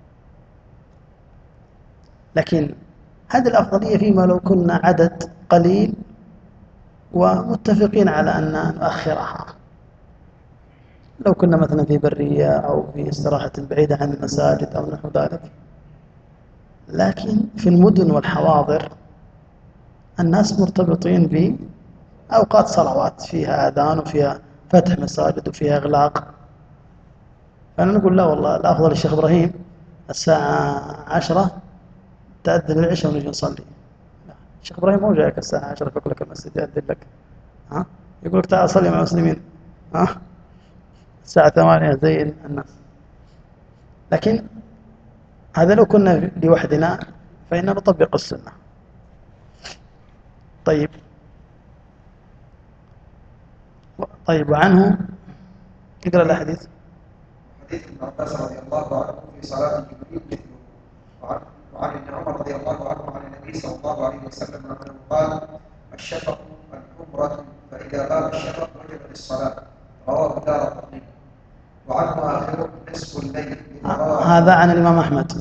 لكن هذه الأفضلية فيما لو كنا عدد قليل ومتفقين على أن نؤخرها، لو كنا مثلا في برية أو في استراحة بعيدة عن المساجد أو نحو ذلك. لكن في المدن والحواضر الناس مرتبطين بأوقات صلوات فيها أذان وفيها فتح مساجد وفيها إغلاق، فأنا نقول لا والله الأفضل الشيخ إبراهيم الساعة عشرة تأذن العشاء ونجي نصلي. الشيخ إبراهيم مو جايك الساعة عشرة يقول لك المسجد يأذن لك، ها؟ يقول لك تعال صلي مع المسلمين، ها؟ الساعة ثمانية زي الناس. لكن هذا لو كنا لوحدنا فإننا نطبق السنة. طيب طيب وعنه اقرأ الحديث. حديث ابن عباس رضي الله عنه في صلاة جبريل مثله، وعن وعن ابن عمر رضي الله عنه عن النبي صلى الله عليه وسلم انه قال: الشفق الحمرة فإذا غاب الشفق وجب للصلاة، رواه الدارقطني. وعنه آخره نصف الليل. هذا عن الإمام أحمد،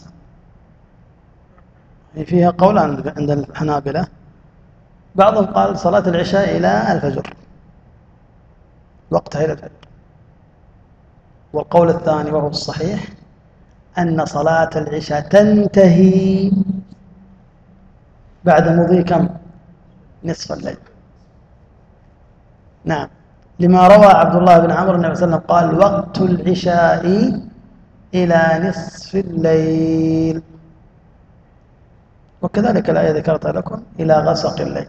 فيها قول عند الحنابلة، بعضهم قال صلاة العشاء إلى الفجر، وقتها إلى الفجر. والقول الثاني وهو الصحيح أن صلاة العشاء تنتهي بعد مضي كم؟ نصف الليل. نعم، لما روى عبد الله بن عمرو النبي صلى الله عليه وسلم قال: وقت العشاء إلى نصف الليل. وكذلك الآية ذكرتها لكم إلى غسق الليل.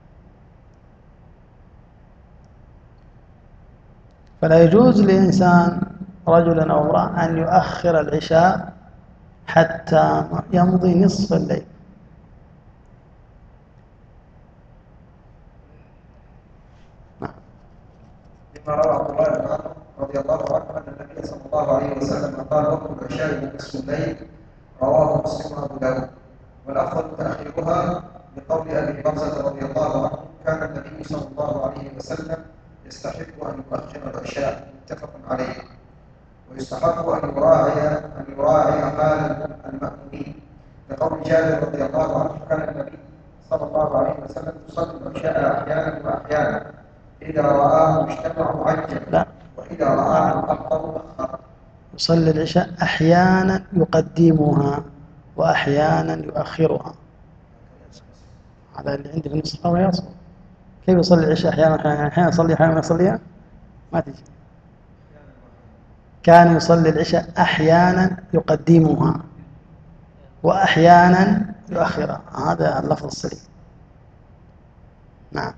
فلا يجوز لإنسان رجل أو امرأة أن يؤخر العشاء حتى يمضي نصف الليل. نعم. لما روى عبد الله بن عمرو رضي الله عنه أن النبي صلى الله عليه وسلم قال وقت العشاء نصف الليل، رواه مسلم وأبو داود. والأفضل تأخيرها لقول أبي برزة رضي الله عنه كان النبي صلى الله عليه وسلم يستحب أن يؤخر العشاء، متفق عليه. ويستحب أن يراعي أن يراعي حال المأمومين لقول جابر رضي الله عنه كان النبي صلى الله عليه وسلم يصلي العشاء أحيانا وأحيانا، إذا رآه اجتمع عجل، لا، وإذا رآه أخر أخر. يصلي العشاء أحيانا يقدمها وأحيانا يؤخرها. هذا اللي عندي في النسخة ما يصل. كيف يصلي العشاء أحيانا أحيانا أحيانا يصلي أحيانا ما يصليها؟ ما تجي. كان يصلي العشاء أحيانا يقدمها وأحيانا يؤخرها، هذا اللفظ السليم. نعم.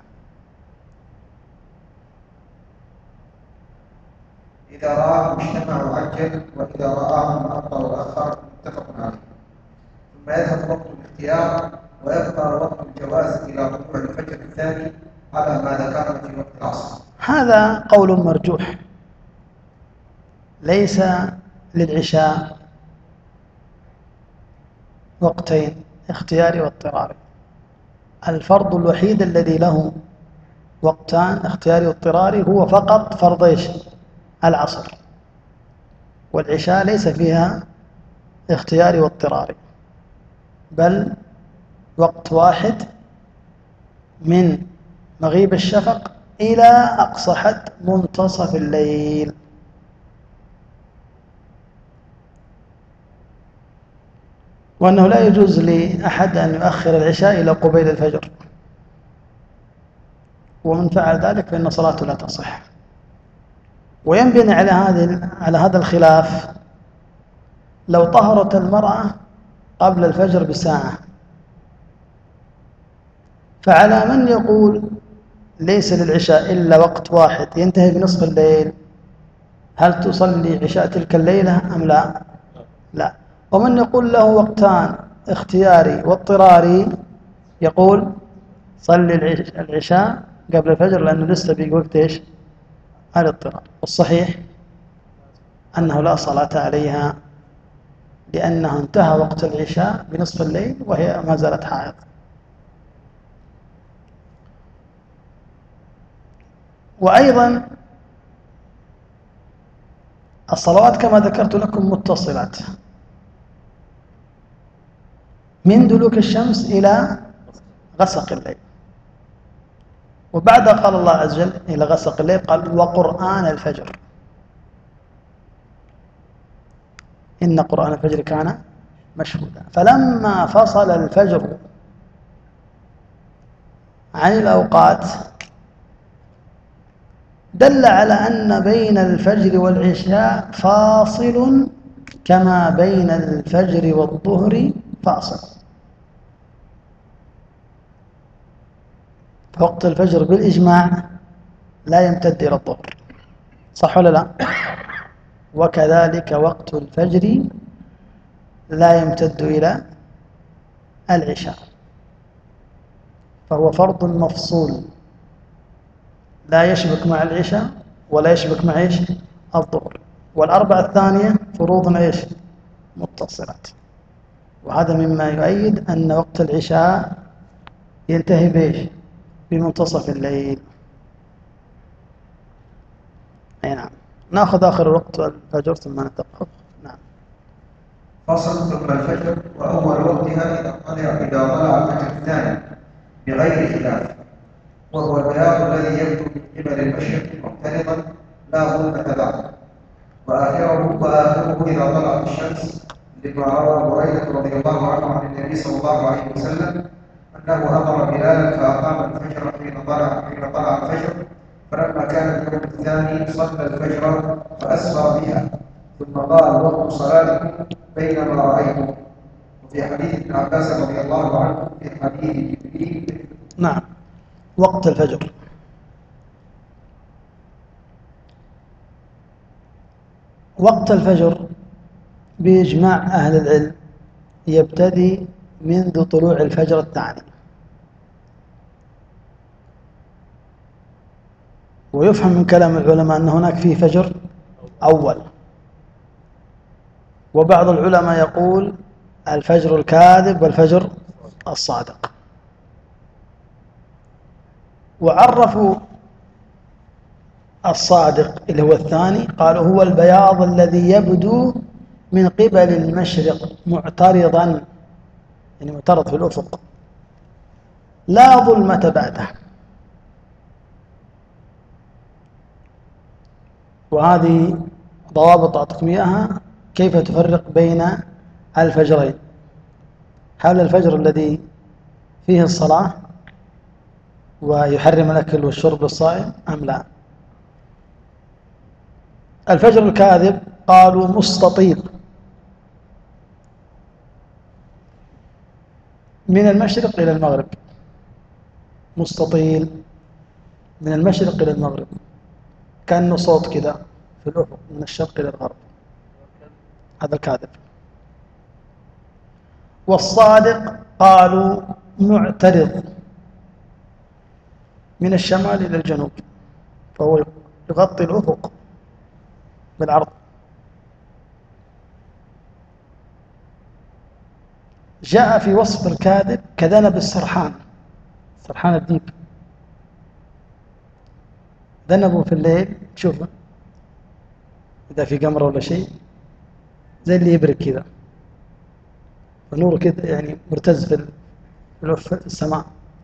إذا رآه اجتمع عجل، وإذا رآه أبطأ أخر، متفق عليه. ثم يذهب وقت الاختيار ويبقى وقت الجواز إلى طلوع الفجر الثاني على ما ذكرنا في وقت العصر. هذا قول مرجوح. ليس للعشاء وقتين، اختياري واضطراري. الفرض الوحيد الذي له وقتان اختياري واضطراري هو فقط فرض ايش؟ العصر. والعشاء ليس فيها اختياري واضطراري، بل وقت واحد من مغيب الشفق إلى أقصى حد منتصف الليل. وأنه لا يجوز لأحد أن يؤخر العشاء إلى قبيل الفجر، ومن فعل ذلك فإن صلاته لا تصح. وينبني على هذه على هذا الخلاف لو طهرت المرأة قبل الفجر بساعة، فعلى من يقول ليس للعشاء إلا وقت واحد ينتهي بنصف الليل، هل تصلي عشاء تلك الليلة أم لا؟ لا. ومن يقول له وقتان اختياري واضطراري يقول صلي العشاء قبل الفجر لأنه لسه بيجي وقت إيش؟ الاضطرار. والصحيح أنه لا صلاة عليها، لأنه انتهى وقت العشاء بنصف الليل وهي ما زالت حائض. وأيضا الصلوات كما ذكرت لكم متصلات من دلوك الشمس إلى غسق الليل، وبعد قال الله عز وجل إلى غسق الليل قال وقرآن الفجر، إن قرآن الفجر كان مشهودا. فلما فصل الفجر عن الأوقات دل على أن بين الفجر والعشاء فاصل كما بين الفجر والظهر فاصل. وقت الفجر بالإجماع لا يمتد إلى الظهر، صح ولا لا؟ وكذلك وقت الفجر لا يمتد إلى العشاء، فهو فرض مفصول لا يشبك مع العشاء ولا يشبك مع إيش؟ الظهر. والأربعة الثانية فروض إيش؟ متصلات. وهذا مما يؤيد أن وقت العشاء ينتهي بإيش؟ بمنتصف الليل. أي نعم. نأخذ آخر وقت الفجر ثم نتوقف. نعم. فصل ثم الفجر، وأول وقتها إذا طلع إذا طلع الفجر الثاني بغير خلاف، وهو البياض الذي يبدو من قبل المشرق معترضا لا ظلمة بعده. وآخره وآخره إذا طلعت الشمس، لما روى بريدة رضي الله عنه عن النبي صلى الله عليه وسلم أنه أمر بلالا فأقام الفجر حين طلع حين طلع الفجر، فلما كان اليوم الثاني صلى الفجر فأسرى بها، ثم قال وقت صلاتكم بينما رأيتم. وفي حديث ابن عباس رضي الله عنه في حديث جبريل. نعم. وقت الفجر وقت الفجر بإجماع أهل العلم يبتدي منذ طلوع الفجر الثاني، ويفهم من كلام العلماء أن هناك فيه فجر أول، وبعض العلماء يقول الفجر الكاذب والفجر الصادق. وعرفوا الصادق اللي هو الثاني، قالوا هو البياض الذي يبدو من قبل المشرق معترضا، يعني معترض في الأفق، لا ظلمة بعده. وهذه ضوابط أعطيكم إياها كيف تفرق بين الفجرين. هل الفجر الذي فيه الصلاة ويحرم الأكل والشرب للصائم أم لا؟ الفجر الكاذب قالوا مستطيل من المشرق إلى المغرب، مستطيل من المشرق إلى المغرب، كأنه صوت كذا في الأفق من الشرق إلى الغرب، هذا الكاذب. والصادق قالوا معترض من الشمال إلى الجنوب، فهو يغطي الأفق بالعرض. جاء في وصف الكاذب كذنب السرحان، سرحان الديب، ذنبه في الليل تشوفه إذا في قمرة ولا شيء زي اللي يبرق كذا، فنوره كذا يعني مرتز في السماء.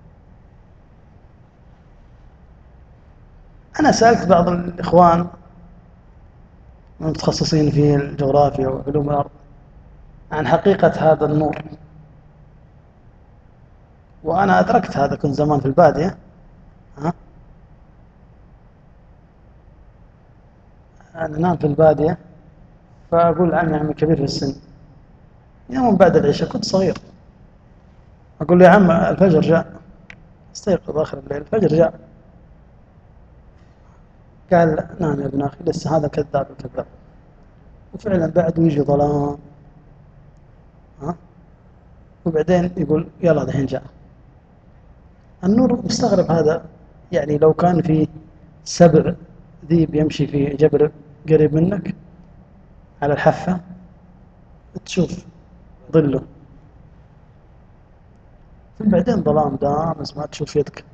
أنا سألت بعض الإخوان المتخصصين في الجغرافيا وعلوم الأرض عن حقيقة هذا النور، وأنا أدركت هذا، كنت زمان في البادية، ها أنا نام في البادية، فأقول عمي عمي كبير في السن يوم بعد العشاء، كنت صغير، أقول له يا عم الفجر جاء، استيقظ آخر الليل الفجر جاء. قال نعم يا ابن أخي لسه هذا كذاب كذاب. وفعلا بعد يجي ظلام، ها وبعدين يقول يلا دحين جاء النور. مستغرب هذا، يعني لو كان في سبع ذيب يمشي في جبل قريب منك على الحافة تشوف ظله، ثم بعدين ظلام دامس ما تشوف يدك.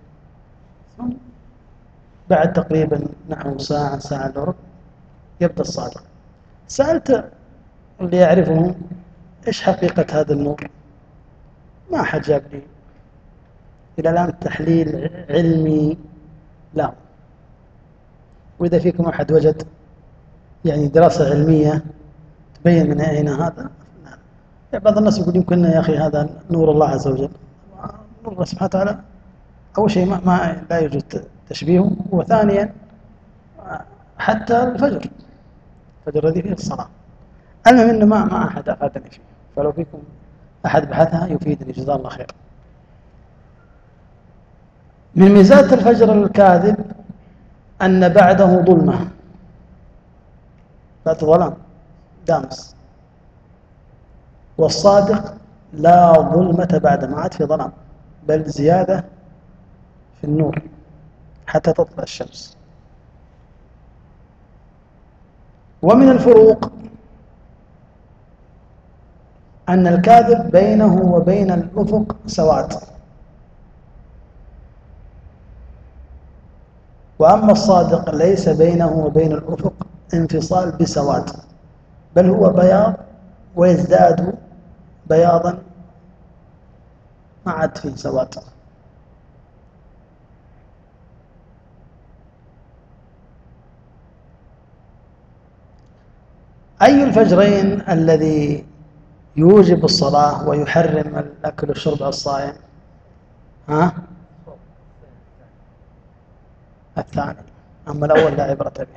بعد تقريبا نحو ساعة ساعة إلا ربع يبدأ الصادق. سألت اللي يعرفهم إيش حقيقة هذا النور، ما أحد جاب لي إلى الآن تحليل علمي لا. وإذا فيكم أحد وجد يعني دراسة علمية تبين من أين هذا، يعني بعض الناس يقول يمكن يا أخي هذا نور الله عز وجل. نور الله سبحانه وتعالى أول شيء ما, ما لا يوجد تشبيهه، وثانيا حتى الفجر الفجر الذي فيه الصلاة، المهم إنه ما ما أحد أفادني فيه، فلو فيكم أحد بحثها يفيدني جزاه الله خير. من ميزات الفجر الكاذب أن بعده ظلمة، بعد ظلام دامس. والصادق لا ظلمة بعد، ما عاد في ظلام بل زيادة في النور حتى تطلع الشمس. ومن الفروق أن الكاذب بينه وبين الأفق سواد، وأما الصادق ليس بينه وبين الأفق انفصال بسواد، بل هو بياض ويزداد بياضا ما عاد فيه سواد. أي الفجرين الذي يوجب الصلاة ويحرم الأكل والشرب على الصائم؟ ها؟ الثاني، أما الأول لا عبرة به.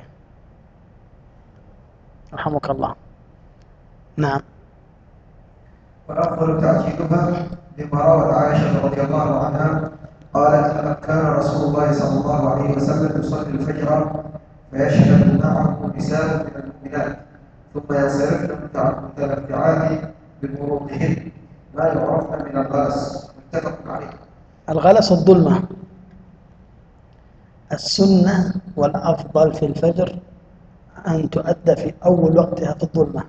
رحمك الله. نعم. والأفضل تعجيلها لما روت عائشة رضي الله عنها قالت كان رسول الله صلى الله عليه وسلم يصلي الفجر فيشهد معه نساء من المؤمنات ثم ينصرفن متلفعات بمروطهن ما يعرفن من الغلس، متفق عليه. الغلس الظلمة. السنة والأفضل في الفجر أن تؤدى في أول وقتها في الظلمة،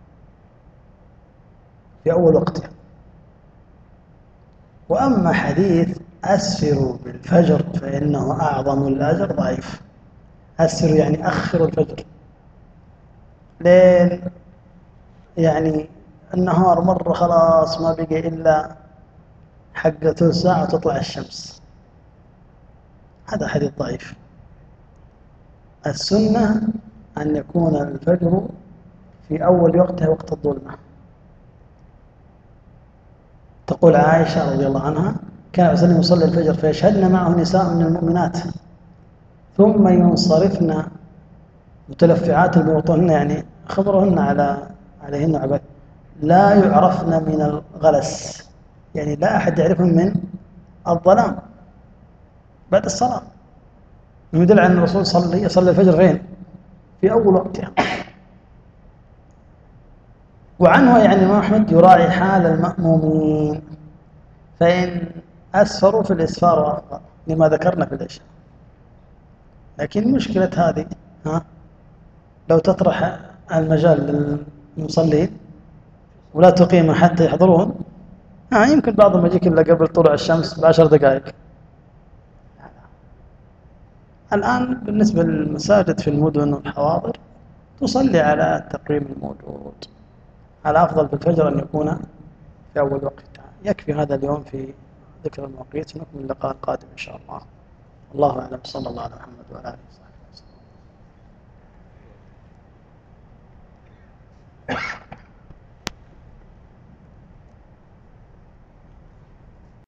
في أول وقتها. وأما حديث أسفروا بالفجر فإنه أعظم الأجر ضعيف. أسفروا يعني أخروا الفجر، لين يعني النهار مرة خلاص ما بقي إلا حق ثلث ساعة وتطلع الشمس، هذا حديث ضعيف. السنة أن يكون الفجر في أول وقتها وقت الظلمة. تقول عائشة رضي الله عنها كان عليه وسلم يصلي الفجر فيشهدن معه نساء من المؤمنات ثم ينصرفن متلفعات ببطونهن، يعني خبرهن على عليهن عباد لا يعرفن من الغلس، يعني لا أحد يعرفهم من الظلام بعد الصلاة. يدل على أن الرسول صلى يصلي الفجر فين؟ في أول وقتها. وعنه يعني الإمام أحمد يراعي حال المأمومين، فإن أسفروا في الإسفار أفضل لما ذكرنا في العشاء. لكن مشكلة هذه ها لو تطرح المجال للمصلين ولا تقيم حتى يحضرون، ها يمكن بعضهم يجيك إلا قبل طلوع الشمس بعشر دقائق. الآن بالنسبة للمساجد في المدن والحواضر تصلي على التقويم الموجود. الأفضل في الفجر أن يكون في أول وقت. يكفي هذا اليوم في ذكر المواقيت، نكمل اللقاء القادم إن شاء الله. الله أعلم، صلى الله على محمد وعلى آله وسلم.